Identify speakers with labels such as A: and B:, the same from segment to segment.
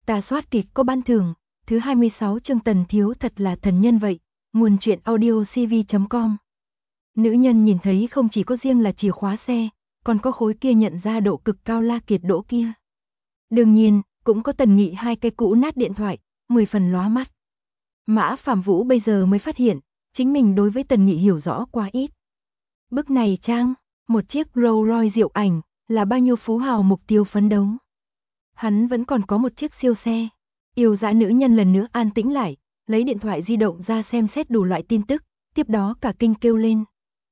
A: Ta soát kịch có ban thưởng, thứ 26 chương Tần Thiếu thật là thần nhân vậy, nguồn truyện audio cv.com. Nữ nhân nhìn thấy không chỉ có riêng là chìa khóa xe, còn có khối kia nhận ra độ cực cao La Kiệt đỗ kia. Đương nhiên, cũng có Tần Nghị hai cái cũ nát điện thoại, 10 phần lóa mắt. Mã Phạm Vũ bây giờ mới phát hiện, chính mình đối với Tần Nghị hiểu rõ quá ít. Bức này trang, một chiếc Rolls Royce diệu ảnh, là bao nhiêu phú hào mục tiêu phấn đấu. Hắn vẫn còn có một chiếc siêu xe. Yêu dã nữ nhân lần nữa an tĩnh lại, lấy điện thoại di động ra xem xét đủ loại tin tức, tiếp đó cả kinh kêu lên.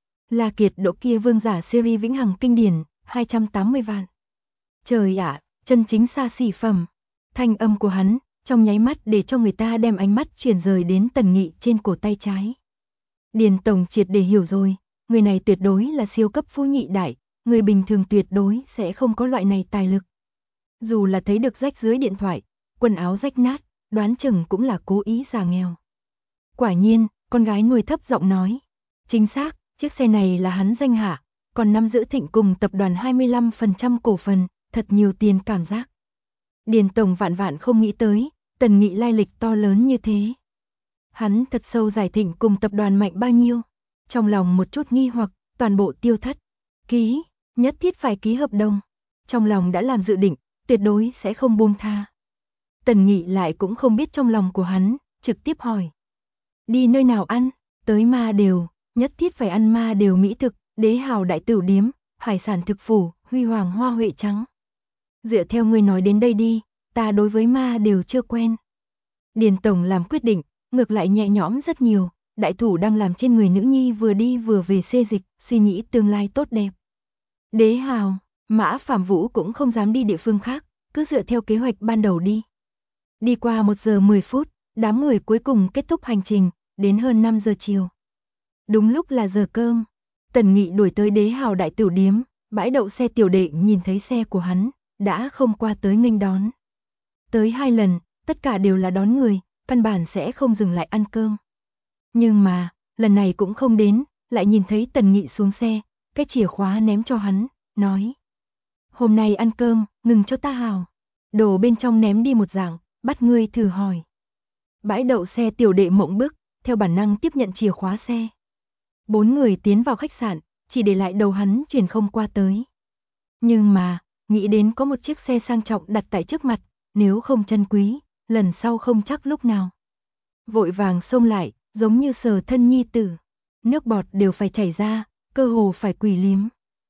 A: La Kiệt đỗ kia vương giả series vĩnh hằng kinh điển, 280 vạn. Trời ạ, chân chính xa xỉ phẩm. Thanh âm của hắn, trong nháy mắt để cho người ta đem ánh mắt chuyển rời đến Tần Nghị trên cổ tay trái. Điền Tổng triệt để hiểu rồi, người này tuyệt đối là siêu cấp phú nhị đại, người bình thường tuyệt đối sẽ không có loại này tài lực. Dù là thấy được rách dưới điện thoại, quần áo rách nát, đoán chừng cũng là cố ý giả nghèo. Quả nhiên, con gái nuôi thấp giọng nói. Chính xác, chiếc xe này là hắn danh hạ, còn nắm giữ Thịnh cùng tập đoàn 25% cổ phần, thật nhiều tiền cảm giác. Điền Tổng vạn vạn không nghĩ tới, Tần Nghị lai lịch to lớn như thế. Hắn thật sâu giải Thịnh cùng tập đoàn mạnh bao nhiêu. Trong lòng một chút nghi hoặc, toàn bộ tiêu thất. Ký, nhất thiết phải ký hợp đồng. Trong lòng đã làm dự định, tuyệt đối sẽ không buông tha. Tần Nghị lại cũng không biết trong lòng của hắn, trực tiếp hỏi. Đi nơi nào ăn, tới Ma Đều, nhất thiết phải ăn Ma Đều mỹ thực, Đế Hào đại tửu điếm, hải sản thực phủ, huy hoàng hoa huệ trắng. Dựa theo ngươi nói đến đây đi, ta đối với Ma Đều chưa quen. Điền Tổng làm quyết định, ngược lại nhẹ nhõm rất nhiều, đại thủ đang làm trên người nữ nhi vừa đi vừa về xê dịch, suy nghĩ tương lai tốt đẹp. Đế Hào, Mã Phạm Vũ cũng không dám đi địa phương khác, cứ dựa theo kế hoạch ban đầu đi. Đi qua 1 giờ 10 phút, đám người cuối cùng kết thúc hành trình, đến hơn 5 giờ chiều. Đúng lúc là giờ cơm, Tần Nghị đuổi tới Đế Hào đại tửu điếm, bãi đậu xe tiểu đệ nhìn thấy xe của hắn, đã không qua tới nghênh đón. Tới 2 lần, tất cả đều là đón người, căn bản sẽ không dừng lại ăn cơm. Nhưng mà, lần này cũng không đến, lại nhìn thấy Tần Nghị xuống xe, cái chìa khóa ném cho hắn, nói. Hôm nay ăn cơm, ngừng cho ta Hào. Đồ bên trong ném đi một dạng, bắt ngươi thử hỏi. Bãi đậu xe tiểu đệ mộng bức, theo bản năng tiếp nhận chìa khóa xe. 4 người tiến vào khách sạn, chỉ để lại đầu hắn chuyển không qua tới. Nhưng mà, nghĩ đến có một chiếc xe sang trọng đặt tại trước mặt, nếu không trân quý, lần sau không chắc lúc nào. Vội vàng xông lại, giống như sờ thân nhi tử. Nước bọt đều phải chảy ra, cơ hồ phải quỳ liếm.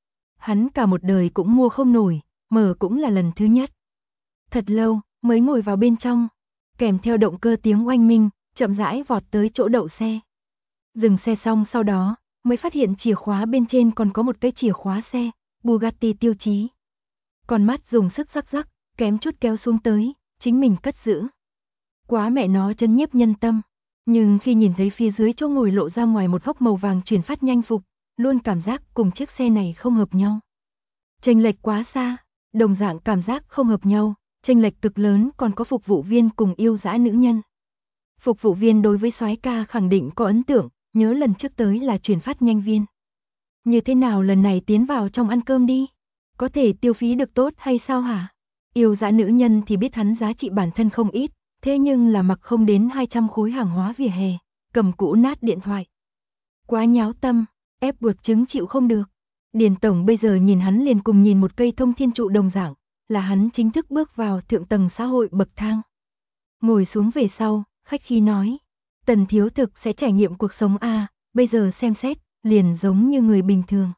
A: Hắn cả một đời cũng mua không nổi, mở cũng là lần thứ nhất. Thật lâu, mới ngồi vào bên trong, kèm theo động cơ tiếng oanh minh, chậm rãi vọt tới chỗ đậu xe. Dừng xe xong sau đó, mới phát hiện chìa khóa bên trên còn có một cái chìa khóa xe, Bugatti tiêu chí. Con mắt dùng sức rắc rắc, kém chút kéo xuống tới, chính mình cất giữ. Quá mẹ nó chấn nhiếp nhân tâm, nhưng khi nhìn thấy phía dưới chỗ ngồi lộ ra ngoài một hốc màu vàng chuyển phát nhanh phục, luôn cảm giác cùng chiếc xe này không hợp nhau. Chênh lệch quá xa, đồng dạng cảm giác không hợp nhau, chênh lệch cực lớn còn có phục vụ viên cùng yêu dã nữ nhân. Phục vụ viên đối với soái ca khẳng định có ấn tượng, nhớ lần trước tới là chuyển phát nhanh viên. Như thế nào lần này tiến vào trong ăn cơm đi? Có thể tiêu phí được tốt hay sao hả? Yêu dã nữ nhân thì biết hắn giá trị bản thân không ít, thế nhưng là mặc không đến 200 khối hàng hóa vỉa hè, cầm cũ nát điện thoại. Quá nháo tâm, ép buộc chứng chịu không được. Điền Tổng bây giờ nhìn hắn liền cùng nhìn một cây thông thiên trụ đồng dạng, là hắn chính thức bước vào thượng tầng xã hội bậc thang. Ngồi xuống về sau, khách khí nói, Tần thiếu thực sẽ trải nghiệm cuộc sống a, bây giờ xem xét, liền giống như người bình thường.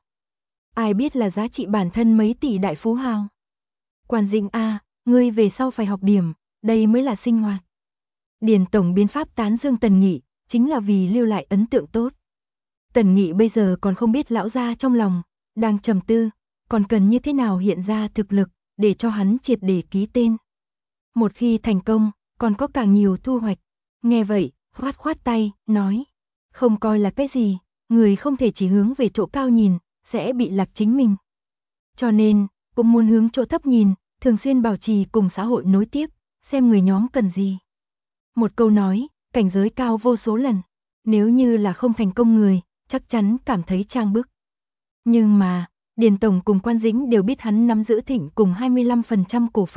A: Ai biết là giá trị bản thân mấy tỷ đại phú hào. Quan Dĩnh a, ngươi về sau phải học điểm, đây mới là sinh hoạt. Điền Tổng biến pháp tán dương Tần Nghị, chính là vì lưu lại ấn tượng tốt. Tần Nghị bây giờ còn không biết lão gia trong lòng, đang trầm tư, còn cần như thế nào hiện ra thực lực, để cho hắn triệt để ký tên. Một khi thành công, còn có càng nhiều thu hoạch. Nghe vậy, khoát khoát tay, nói, không coi là cái gì, người không thể chỉ hướng về chỗ cao nhìn, sẽ bị lạc chính mình. Cho nên, cũng muốn hướng chỗ thấp nhìn, thường xuyên bảo trì cùng xã hội nối tiếp, xem người nhóm cần gì. Một câu nói, cảnh giới cao vô số lần, nếu như là không thành công người, chắc chắn cảm thấy trang bức. Nhưng mà, Điền Tổng cùng Quan Dĩnh đều biết hắn nắm giữ Thịnh cùng 25% cổ phần,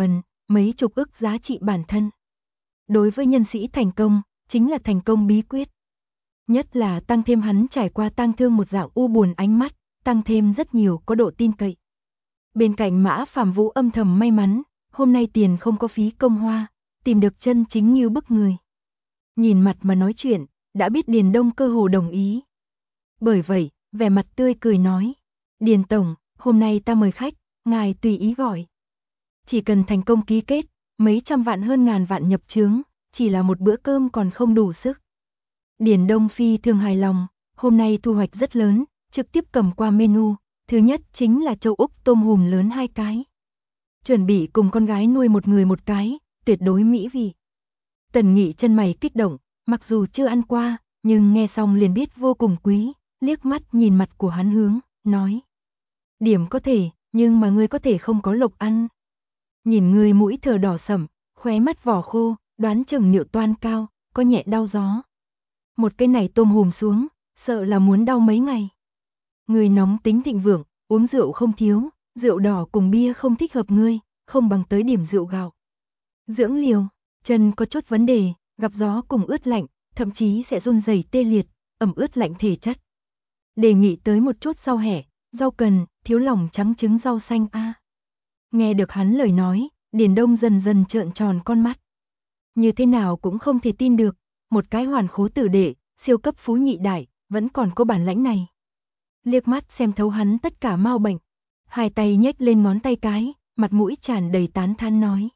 A: mấy chục ức giá trị bản thân. Đối với nhân sĩ thành công, chính là thành công bí quyết. Nhất là tăng thêm hắn trải qua tang thương một dạng u buồn ánh mắt, tăng thêm rất nhiều có độ tin cậy. Bên cạnh Mã Phàm Vũ âm thầm may mắn, hôm nay tiền không có phí công hoa, tìm được chân chính như bức người. Nhìn mặt mà nói chuyện, đã biết Điền Đông cơ hồ đồng ý. Bởi vậy, vẻ mặt tươi cười nói, Điền Tổng, hôm nay ta mời khách, ngài tùy ý gọi. Chỉ cần thành công ký kết, mấy trăm vạn hơn ngàn vạn nhập chướng, chỉ là một bữa cơm còn không đủ sức. Điền Đông phi thường hài lòng, hôm nay thu hoạch rất lớn, trực tiếp cầm qua menu, thứ nhất chính là châu Úc tôm hùm lớn 2 cái. Chuẩn bị cùng con gái nuôi một người một cái, tuyệt đối mỹ vị. Tần Nghị chân mày kích động, mặc dù chưa ăn qua, nhưng nghe xong liền biết vô cùng quý, liếc mắt nhìn mặt của hắn hướng, nói. Điểm có thể, nhưng mà ngươi có thể không có lộc ăn. Nhìn ngươi mũi thở đỏ sẫm, khóe mắt vỏ khô, đoán chừng niệu toan cao, có nhẹ đau gió. Một cái này tôm hùm xuống, sợ là muốn đau mấy ngày. Ngươi nóng tính thịnh vượng, uống rượu không thiếu, rượu đỏ cùng bia không thích hợp ngươi, không bằng tới điểm rượu gạo. Dưỡng liều, chân có chút vấn đề, gặp gió cùng ướt lạnh, thậm chí sẽ run rẩy tê liệt, ẩm ướt lạnh thể chất. Đề nghị tới một chút rau hẻ, rau cần, thiếu lòng trắng trứng rau xanh a. Nghe được hắn lời nói, Điền Đông dần dần trợn tròn con mắt. Như thế nào cũng không thể tin được, một cái hoàn khố tử đệ, siêu cấp phú nhị đại, vẫn còn có bản lãnh này. Liếc mắt xem thấu hắn tất cả mau bệnh, hai tay nhếch lên ngón tay cái, mặt mũi tràn đầy tán thán nói.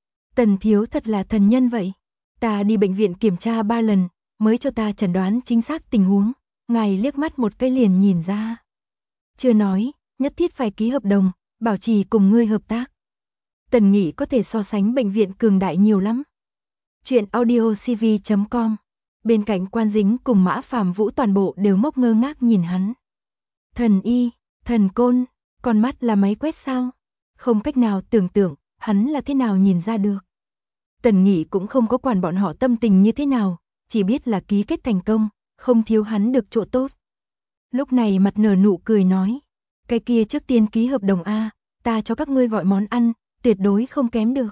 A: Tần thiếu thật là thần nhân vậy, ta đi bệnh viện kiểm tra 3 lần, mới cho ta chẩn đoán chính xác tình huống, ngài liếc mắt một cái liền nhìn ra. Chưa nói, nhất thiết phải ký hợp đồng, bảo trì cùng ngươi hợp tác. Tần Nghị có thể so sánh bệnh viện cường đại nhiều lắm. Chuyện audiocv.com. Bên cạnh Quan Dính cùng Mã Phàm Vũ toàn bộ đều ngốc ngơ ngác nhìn hắn. Thần y, thần côn, con mắt là máy quét sao? Không cách nào tưởng tượng, hắn là thế nào nhìn ra được. Tần Nghị cũng không có quản bọn họ tâm tình như thế nào, chỉ biết là ký kết thành công, không thiếu hắn được chỗ tốt. Lúc này mặt nở nụ cười nói, cái kia trước tiên ký hợp đồng A, ta cho các ngươi gọi món ăn, tuyệt đối không kém được.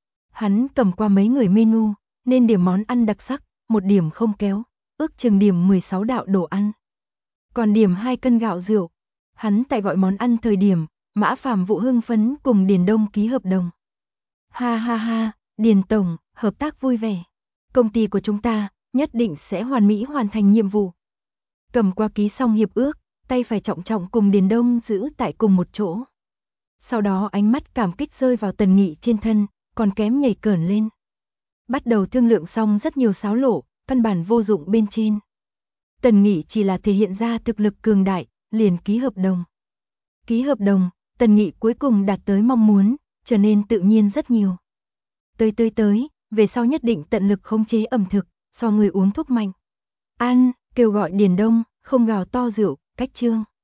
A: Hắn cầm qua mấy người menu, nên điểm món ăn đặc sắc, một điểm không kéo, ước chừng điểm 16 đạo đồ ăn. Còn điểm 2 cân gạo rượu. Hắn tại gọi món ăn thời điểm, Mã Phàm Vũ hưng phấn cùng Điền Đông ký hợp đồng. Ha ha ha, Điền Tổng, hợp tác vui vẻ. Công ty của chúng ta nhất định sẽ hoàn mỹ hoàn thành nhiệm vụ. Cầm qua ký xong hiệp ước, tay phải trọng trọng cùng Điền Đông giữ tại cùng một chỗ. Sau đó ánh mắt cảm kích rơi vào Tần Nghị trên thân, còn kém nhảy cởn lên. Bắt đầu thương lượng xong rất nhiều xáo lộ, căn bản vô dụng bên trên. Tần Nghị chỉ là thể hiện ra thực lực cường đại, liền ký hợp đồng. Ký hợp đồng, Tần Nghị cuối cùng đạt tới mong muốn, trở nên tự nhiên rất nhiều. Tới, về sau nhất định tận lực khống chế ẩm thực, so người uống thuốc mạnh. Ăn, kêu gọi Điền Đông, không gào to rượu, cách chương.